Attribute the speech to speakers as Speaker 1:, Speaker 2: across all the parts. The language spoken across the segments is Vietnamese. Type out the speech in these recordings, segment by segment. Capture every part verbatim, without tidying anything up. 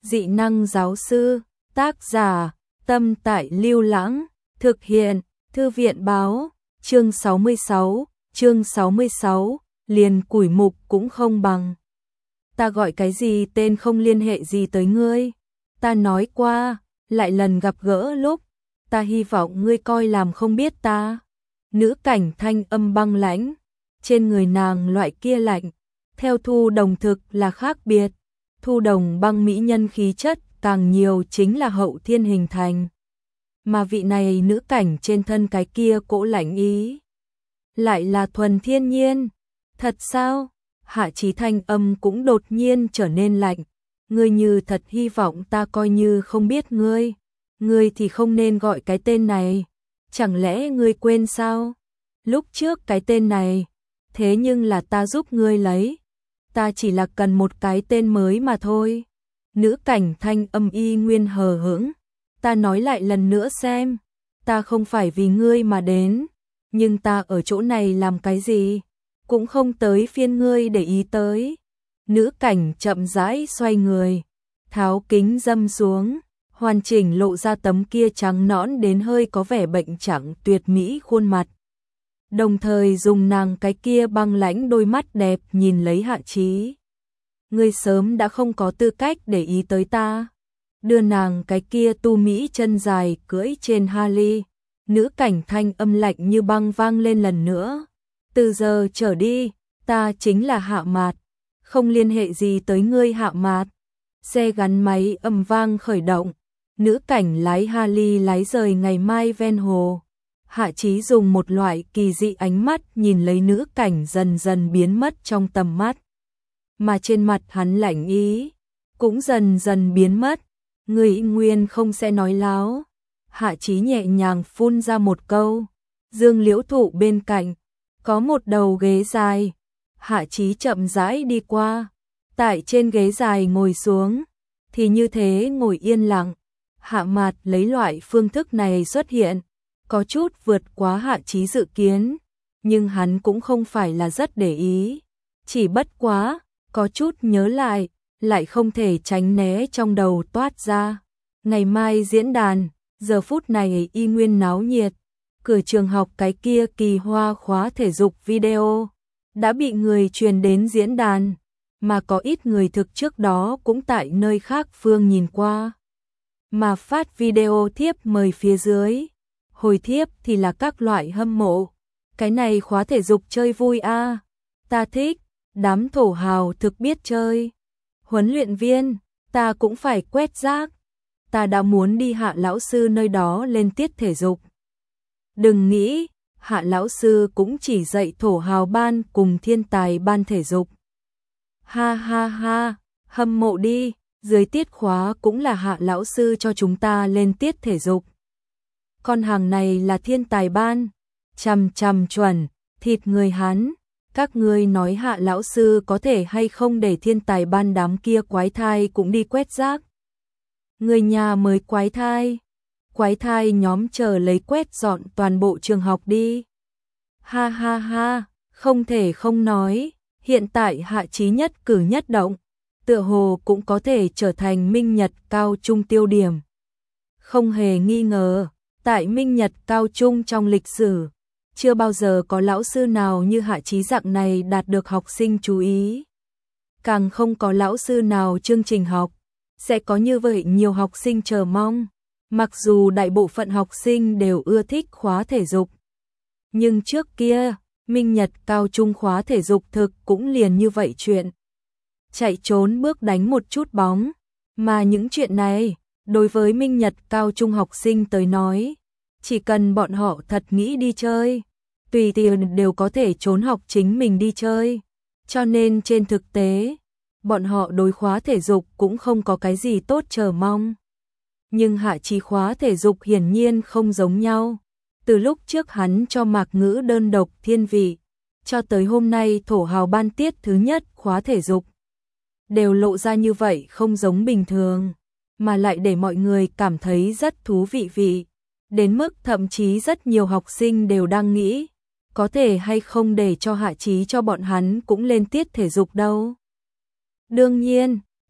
Speaker 1: Dị năng giáo sư, tác giả, Tâm Tại Lưu Lãng, thực hiện, Thư viện báo, chương sáu mươi sáu, chương sáu mươi sáu, liền củi mục cũng không bằng. Ta gọi cái gì tên không liên hệ gì tới ngươi, ta nói qua, lại lần gặp gỡ lúc, ta hy vọng ngươi coi làm không biết ta. Nữ cảnh thanh âm băng lãnh, trên người nàng loại kia lạnh, theo Thu Đồng thực là khác biệt. Thu Đồng băng mỹ nhân khí chất càng nhiều chính là hậu thiên hình thành. Mà vị này nữ cảnh trên thân cái kia cỗ lạnh ý, lại là thuần thiên nhiên. Thật sao? Hạ Chí thanh âm cũng đột nhiên trở nên lạnh. Ngươi như thật hy vọng ta coi như không biết ngươi. Ngươi thì không nên gọi cái tên này. Chẳng lẽ ngươi quên sao? Lúc trước cái tên này, thế nhưng là ta giúp ngươi lấy. Ta chỉ là cần một cái tên mới mà thôi. Nữ cảnh thanh âm y nguyên hờ hững. Ta nói lại lần nữa xem. Ta không phải vì ngươi mà đến. Nhưng ta ở chỗ này làm cái gì? Cũng không tới phiên ngươi để ý tới. Nữ cảnh chậm rãi xoay người, tháo kính dâm xuống, hoàn chỉnh lộ ra tấm kia trắng nõn đến hơi có vẻ bệnh trạng tuyệt mỹ khuôn mặt. Đồng thời dùng nàng cái kia băng lãnh đôi mắt đẹp nhìn lấy Hạ Chí. Ngươi sớm đã không có tư cách để ý tới ta. Đưa nàng cái kia tu mỹ chân dài cưỡi trên Harley. Nữ cảnh thanh âm lạnh như băng vang lên lần nữa. Từ giờ trở đi, ta chính là Hạ Mạt, không liên hệ gì tới ngươi Hạ Mạt. Xe gắn máy ầm vang khởi động, nữ cảnh lái Harley lái rời ngày mai ven hồ. Hạ Chí dùng một loại kỳ dị ánh mắt nhìn lấy nữ cảnh dần dần biến mất trong tầm mắt. Mà trên mặt hắn lạnh ý, cũng dần dần biến mất. Người nguyên không sẽ nói láo. Hạ Chí nhẹ nhàng phun ra một câu. Dương liễu thụ bên cạnh, có một đầu ghế dài. Hạ Chí chậm rãi đi qua, tại trên ghế dài ngồi xuống, thì như thế ngồi yên lặng. Hạ Mạt lấy loại phương thức này xuất hiện, có chút vượt quá Hạ Chí dự kiến, nhưng hắn cũng không phải là rất để ý, chỉ bất quá, có chút nhớ lại, lại không thể tránh né trong đầu toát ra. Ngày mai diễn đàn, giờ phút này y nguyên náo nhiệt, cửa trường học cái kia kỳ hoa khóa thể dục video đã bị người truyền đến diễn đàn, mà có ít người thực trước đó cũng tại nơi khác phương nhìn qua. Mà phát video thiếp mời phía dưới, hồi thiếp thì là các loại hâm mộ. Cái này khóa thể dục chơi vui a, à. Ta thích, đám thổ hào thực biết chơi. Huấn luyện viên, ta cũng phải quét rác. Ta đã muốn đi Hạ lão sư nơi đó lên tiết thể dục. Đừng nghĩ, Hạ lão sư cũng chỉ dạy thổ hào ban cùng thiên tài ban thể dục. Ha ha ha, hâm mộ đi, dưới tiết khóa cũng là Hạ lão sư cho chúng ta lên tiết thể dục. Con hàng này là thiên tài ban, chằm chằm chuẩn, thịt người Hán. Các ngươi nói Hạ lão sư có thể hay không để thiên tài ban đám kia quái thai cũng đi quét rác. Người nhà mới quái thai. Quái thai nhóm chờ lấy quét dọn toàn bộ trường học đi. Ha ha ha, không thể không nói, hiện tại Hạ Chí nhất cử nhất động, tựa hồ cũng có thể trở thành Minh Nhật cao trung tiêu điểm. Không hề nghi ngờ, tại Minh Nhật cao trung trong lịch sử, chưa bao giờ có lão sư nào như Hạ Chí dạng này đạt được học sinh chú ý. Càng không có lão sư nào chương trình học sẽ có như vậy nhiều học sinh chờ mong. Mặc dù đại bộ phận học sinh đều ưa thích khóa thể dục, nhưng trước kia, Minh Nhật cao trung khóa thể dục thực cũng liền như vậy chuyện. Chạy trốn bước đánh một chút bóng, mà những chuyện này, đối với Minh Nhật cao trung học sinh tới nói, chỉ cần bọn họ thật nghĩ đi chơi, tùy tiện đều có thể trốn học chính mình đi chơi. Cho nên trên thực tế, bọn họ đối khóa thể dục cũng không có cái gì tốt chờ mong. Nhưng Hạ Chí khóa thể dục hiển nhiên không giống nhau. Từ lúc trước hắn cho Mạc Ngữ đơn độc thiên vị, cho tới hôm nay thổ hào ban tiết thứ nhất khóa thể dục, đều lộ ra như vậy không giống bình thường, mà lại để mọi người cảm thấy rất thú vị vị. Đến mức thậm chí rất nhiều học sinh đều đang nghĩ, có thể hay không để cho Hạ Chí cho bọn hắn cũng lên tiết thể dục đâu. Đương nhiên,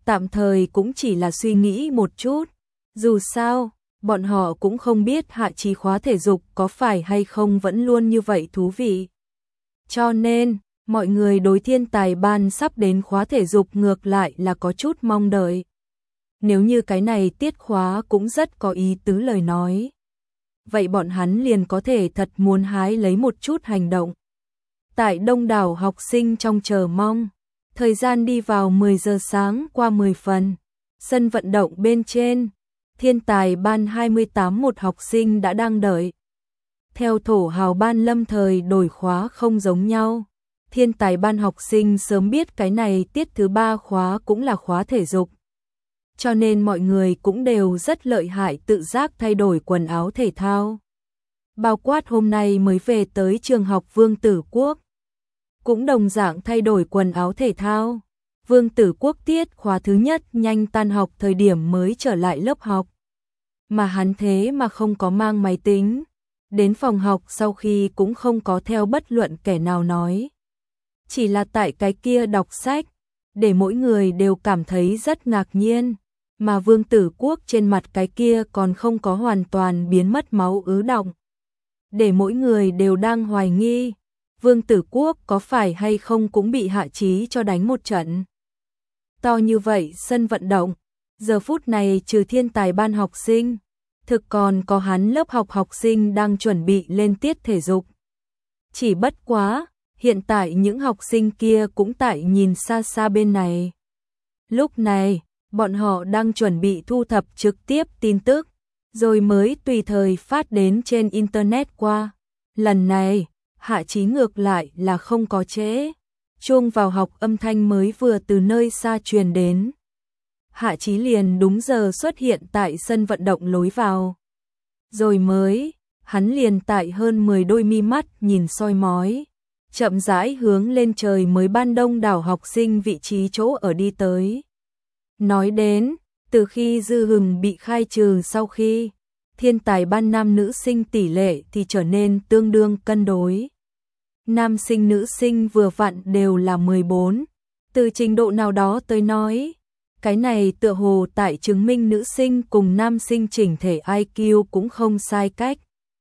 Speaker 1: tạm thời cũng chỉ là suy nghĩ một chút. Dù sao, bọn họ cũng không biết Hạ Chí khóa thể dục có phải hay không vẫn luôn như vậy thú vị. Cho nên, mọi người đối thiên tài ban sắp đến khóa thể dục ngược lại là có chút mong đợi. Nếu như cái này tiết khóa cũng rất có ý tứ lời nói, vậy bọn hắn liền có thể thật muốn hái lấy một chút hành động. Tại đông đảo học sinh trong chờ mong, thời gian đi vào mười giờ sáng qua mười phần, sân vận động bên trên, thiên tài ban hai mươi tám một học sinh đã đang đợi. Theo thổ hào ban lâm thời đổi khóa không giống nhau, thiên tài ban học sinh sớm biết cái này tiết thứ ba khóa cũng là khóa thể dục. Cho nên mọi người cũng đều rất lợi hại tự giác thay đổi quần áo thể thao. Bao quát hôm nay mới về tới trường học Vương Tử Quốc, cũng đồng dạng thay đổi quần áo thể thao. Vương Tử Quốc tiết khóa thứ nhất nhanh tan học thời điểm mới trở lại lớp học. Mà hắn thế mà không có mang máy tính. Đến phòng học sau khi cũng không có theo bất luận kẻ nào nói. Chỉ là tại cái kia đọc sách, để mỗi người đều cảm thấy rất ngạc nhiên. Mà Vương Tử Quốc trên mặt cái kia còn không có hoàn toàn biến mất máu ứ đọng. Để mỗi người đều đang hoài nghi, Vương Tử Quốc có phải hay không cũng bị Hạ Chí cho đánh một trận. To như vậy sân vận động, giờ phút này trừ thiên tài ban học sinh, thực còn có hắn lớp học học sinh đang chuẩn bị lên tiết thể dục. Chỉ bất quá, hiện tại những học sinh kia cũng tại nhìn xa xa bên này. Lúc này, bọn họ đang chuẩn bị thu thập trực tiếp tin tức, rồi mới tùy thời phát đến trên Internet qua. Lần này, Hạ Chí ngược lại là không có trễ. Chuông vào học âm thanh mới vừa từ nơi xa truyền đến. Hạ Chí liền đúng giờ xuất hiện tại sân vận động lối vào. Rồi mới, hắn liền tại hơn mười đôi mi mắt nhìn soi mói, chậm rãi hướng lên trời mới ban đông đảo học sinh vị trí chỗ ở đi tới. Nói đến, từ khi Dư Hừng bị khai trừ sau khi, thiên tài ban nam nữ sinh tỷ lệ thì trở nên tương đương cân đối. Nam sinh nữ sinh vừa vặn đều là mười bốn, từ trình độ nào đó tới nói, cái này tựa hồ tại chứng minh nữ sinh cùng nam sinh chỉnh thể i kiu cũng không sai cách.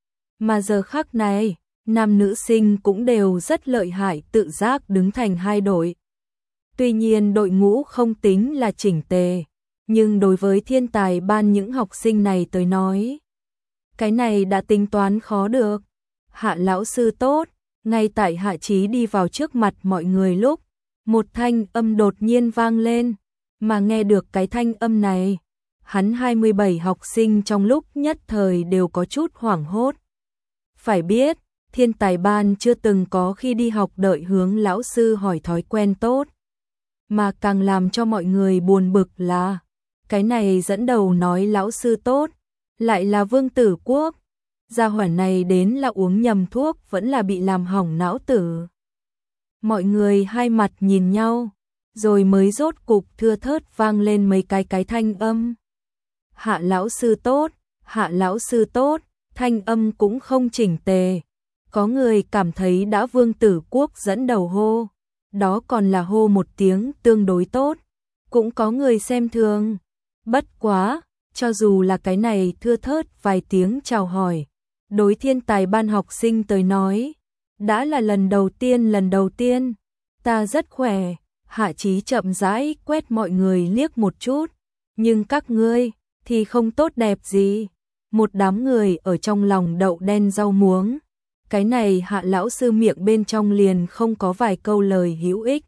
Speaker 1: Mà giờ khắc này, nam nữ sinh cũng đều rất lợi hại tự giác đứng thành hai đội. Tuy nhiên đội ngũ không tính là chỉnh tề, nhưng đối với thiên tài ban những học sinh này tới nói, cái này đã tính toán khó được. Hạ lão sư tốt, ngay tại Hạ Chí đi vào trước mặt mọi người lúc, một thanh âm đột nhiên vang lên, mà nghe được cái thanh âm này, hắn hai mươi bảy học sinh trong lúc nhất thời đều có chút hoảng hốt. Phải biết, thiên tài ban chưa từng có khi đi học đợi hướng lão sư hỏi thói quen tốt. Mà càng làm cho mọi người buồn bực là, cái này dẫn đầu nói lão sư tốt, lại là Vương Tử Quốc. Gia hỏa này đến là uống nhầm thuốc vẫn là bị làm hỏng não tử. Mọi người hai mặt nhìn nhau, rồi mới rốt cục thưa thớt vang lên mấy cái cái thanh âm. Hạ lão sư tốt, hạ lão sư tốt, thanh âm cũng không chỉnh tề. Có người cảm thấy đã Vương Tử Quốc dẫn đầu hô, đó còn là hô một tiếng tương đối tốt. Cũng có người xem thường. Bất quá, cho dù là cái này thưa thớt vài tiếng chào hỏi, đối thiên tài ban học sinh tới nói, đã là lần đầu tiên lần đầu tiên. Ta rất khỏe. Hạ Chí chậm rãi quét mọi người liếc một chút, nhưng các ngươi thì không tốt đẹp gì. Một đám người ở trong lòng đậu đen rau muống. Cái này Hạ lão sư miệng bên trong liền không có vài câu lời hữu ích.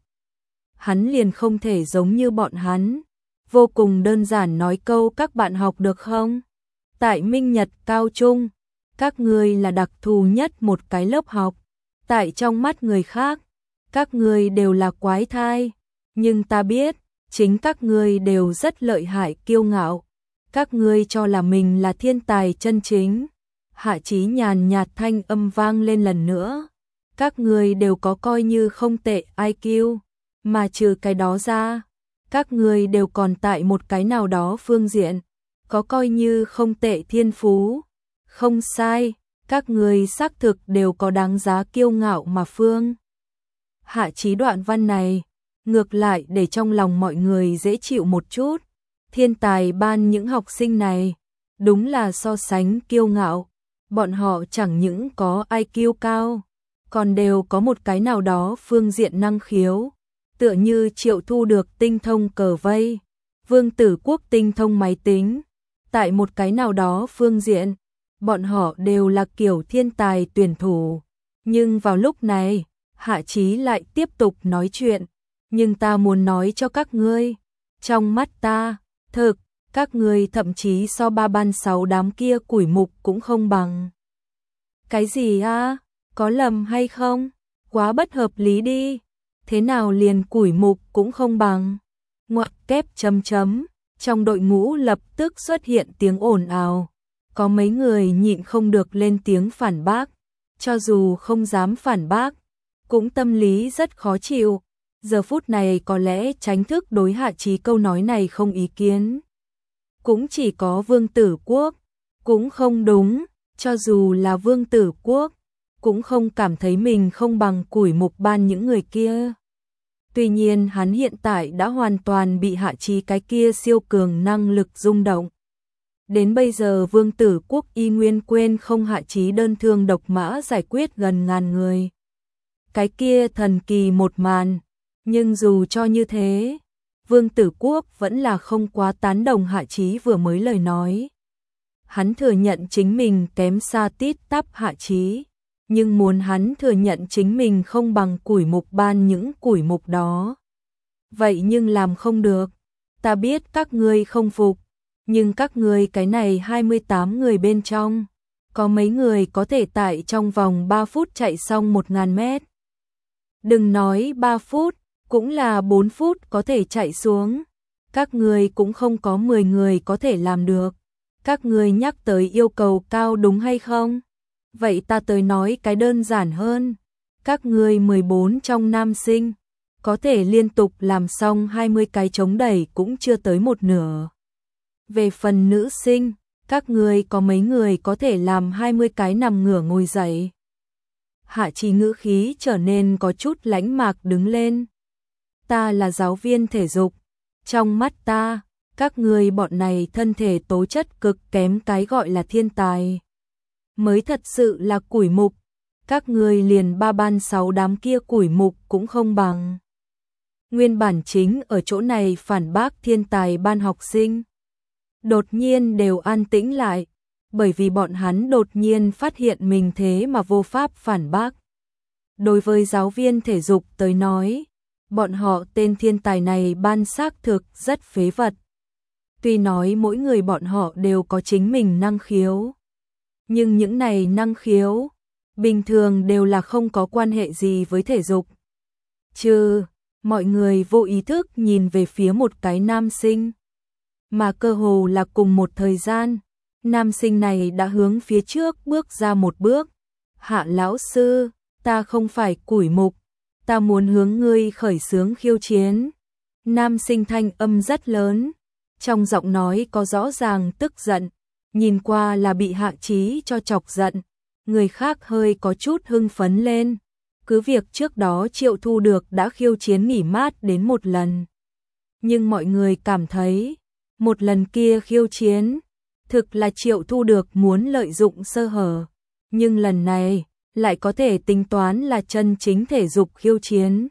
Speaker 1: Hắn liền không thể giống như bọn hắn, vô cùng đơn giản nói câu các bạn học được không? Tại Minh Nhật Cao Trung, các ngươi là đặc thù nhất một cái lớp học. Tại trong mắt người khác, các ngươi đều là quái thai. Nhưng ta biết, chính các ngươi đều rất lợi hại kiêu ngạo. Các ngươi cho là mình là thiên tài chân chính. Hạ Chí nhàn nhạt thanh âm vang lên lần nữa. Các ngươi đều có coi như không tệ i kiu, mà trừ cái đó ra, các ngươi đều còn tại một cái nào đó phương diện, có coi như không tệ thiên phú. Không sai, các ngươi xác thực đều có đáng giá kiêu ngạo mà phương. Hạ Chí đoạn văn này, ngược lại để trong lòng mọi người dễ chịu một chút. Thiên tài ban những học sinh này, đúng là so sánh kiêu ngạo, bọn họ chẳng những có i kiu cao, còn đều có một cái nào đó phương diện năng khiếu, tựa như Triệu Thu được tinh thông cờ vây, Vương Tử Quốc tinh thông máy tính, tại một cái nào đó phương diện, bọn họ đều là kiểu thiên tài tuyển thủ. Nhưng vào lúc này, Hạ Chí lại tiếp tục nói chuyện, nhưng ta muốn nói cho các ngươi, trong mắt ta, thực, các ngươi thậm chí so ba ban sáu đám kia củi mục cũng không bằng. Cái gì a? Có lầm hay không? Quá bất hợp lý đi. Thế nào liền củi mục cũng không bằng? Ngoặc kép chấm chấm, trong đội ngũ lập tức xuất hiện tiếng ồn ào. Có mấy người nhịn không được lên tiếng phản bác, cho dù không dám phản bác, cũng tâm lý rất khó chịu. Giờ phút này có lẽ tránh thức đối Hạ Chí câu nói này không ý kiến. Cũng chỉ có Vương Tử Quốc, cũng không đúng, cho dù là Vương Tử Quốc, cũng không cảm thấy mình không bằng củi mục ban những người kia. Tuy nhiên hắn hiện tại đã hoàn toàn bị Hạ Chí cái kia siêu cường năng lực rung động. Đến bây giờ Vương Tử Quốc y nguyên quên không Hạ Chí đơn thương độc mã giải quyết gần ngàn người. Cái kia thần kỳ một màn, nhưng dù cho như thế, Vương Tử Quốc vẫn là không quá tán đồng Hạ Chí vừa mới lời nói. Hắn thừa nhận chính mình kém xa tít tắp Hạ Chí, nhưng muốn hắn thừa nhận chính mình không bằng củi mục ban những củi mục đó. Vậy nhưng làm không được, ta biết các ngươi không phục, nhưng các ngươi cái này hai mươi tám người bên trong, có mấy người có thể tại trong vòng ba phút chạy xong một nghìn mét. Đừng nói ba phút, cũng là bốn phút có thể chạy xuống. Các ngươi cũng không có mười người có thể làm được. Các ngươi nhắc tới yêu cầu cao đúng hay không? Vậy ta tới nói cái đơn giản hơn. Các ngươi mười bốn trong nam sinh, có thể liên tục làm xong hai mươi cái chống đẩy cũng chưa tới một nửa. Về phần nữ sinh, các ngươi có mấy người có thể làm hai mươi cái nằm ngửa ngồi dậy? Hạ Chí ngữ khí trở nên có chút lãnh mạc đứng lên. Ta là giáo viên thể dục, trong mắt ta, các ngươi bọn này thân thể tố chất cực kém cái gọi là thiên tài mới thật sự là củi mục, các ngươi liền ba ban sáu đám kia củi mục cũng không bằng. Nguyên bản chính ở chỗ này phản bác thiên tài ban học sinh, đột nhiên đều an tĩnh lại, bởi vì bọn hắn đột nhiên phát hiện mình thế mà vô pháp phản bác. Đối với giáo viên thể dục tới nói, bọn họ tên thiên tài này ban xác thực rất phế vật. Tuy nói mỗi người bọn họ đều có chính mình năng khiếu, nhưng những này năng khiếu, bình thường đều là không có quan hệ gì với thể dục. Chứ, mọi người vô ý thức nhìn về phía một cái nam sinh, mà cơ hồ là cùng một thời gian, nam sinh này đã hướng phía trước bước ra một bước. Hạ lão sư, ta không phải củi mục, ta muốn hướng ngươi khởi xướng khiêu chiến. Nam sinh thanh âm rất lớn, trong giọng nói có rõ ràng tức giận, nhìn qua là bị Hạ Chí cho chọc giận. Người khác hơi có chút hưng phấn lên, cứ việc trước đó Triệu Thu được đã khiêu chiến nghỉ mát đến một lần. Nhưng mọi người cảm thấy, một lần kia khiêu chiến, thực là Triệu Thu được muốn lợi dụng sơ hở. Nhưng lần này, lại có thể tính toán là chân chính thể dục khiêu chiến.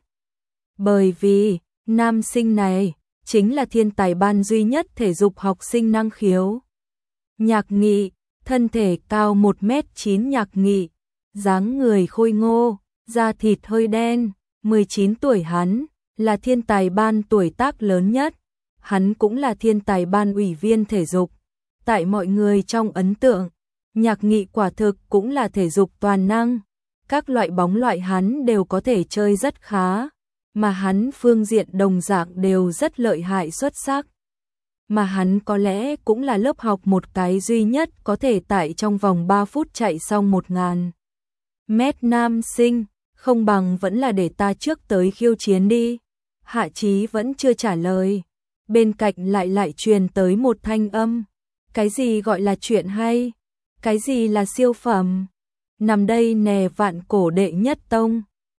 Speaker 1: Bởi vì, nam sinh này, chính là thiên tài ban duy nhất thể dục học sinh năng khiếu. Nhạc Nghị, thân thể cao một mét chín Nhạc Nghị, dáng người khôi ngô, da thịt hơi đen, mười chín tuổi hắn, là thiên tài ban tuổi tác lớn nhất. Hắn cũng là thiên tài ban ủy viên thể dục. Tại mọi người trong ấn tượng, Nhạc Nghị quả thực cũng là thể dục toàn năng. Các loại bóng loại hắn đều có thể chơi rất khá, mà hắn phương diện đồng dạng đều rất lợi hại xuất sắc. Mà hắn có lẽ cũng là lớp học một cái duy nhất có thể tại trong vòng ba phút chạy xong một nghìn mét nam sinh, không bằng vẫn là để ta trước tới khiêu chiến đi. Hạ Chí vẫn chưa trả lời, bên cạnh lại lại truyền tới một thanh âm. Cái gì gọi là chuyện hay? Cái gì là siêu phẩm? Nằm đây nè vạn cổ đệ nhất tông.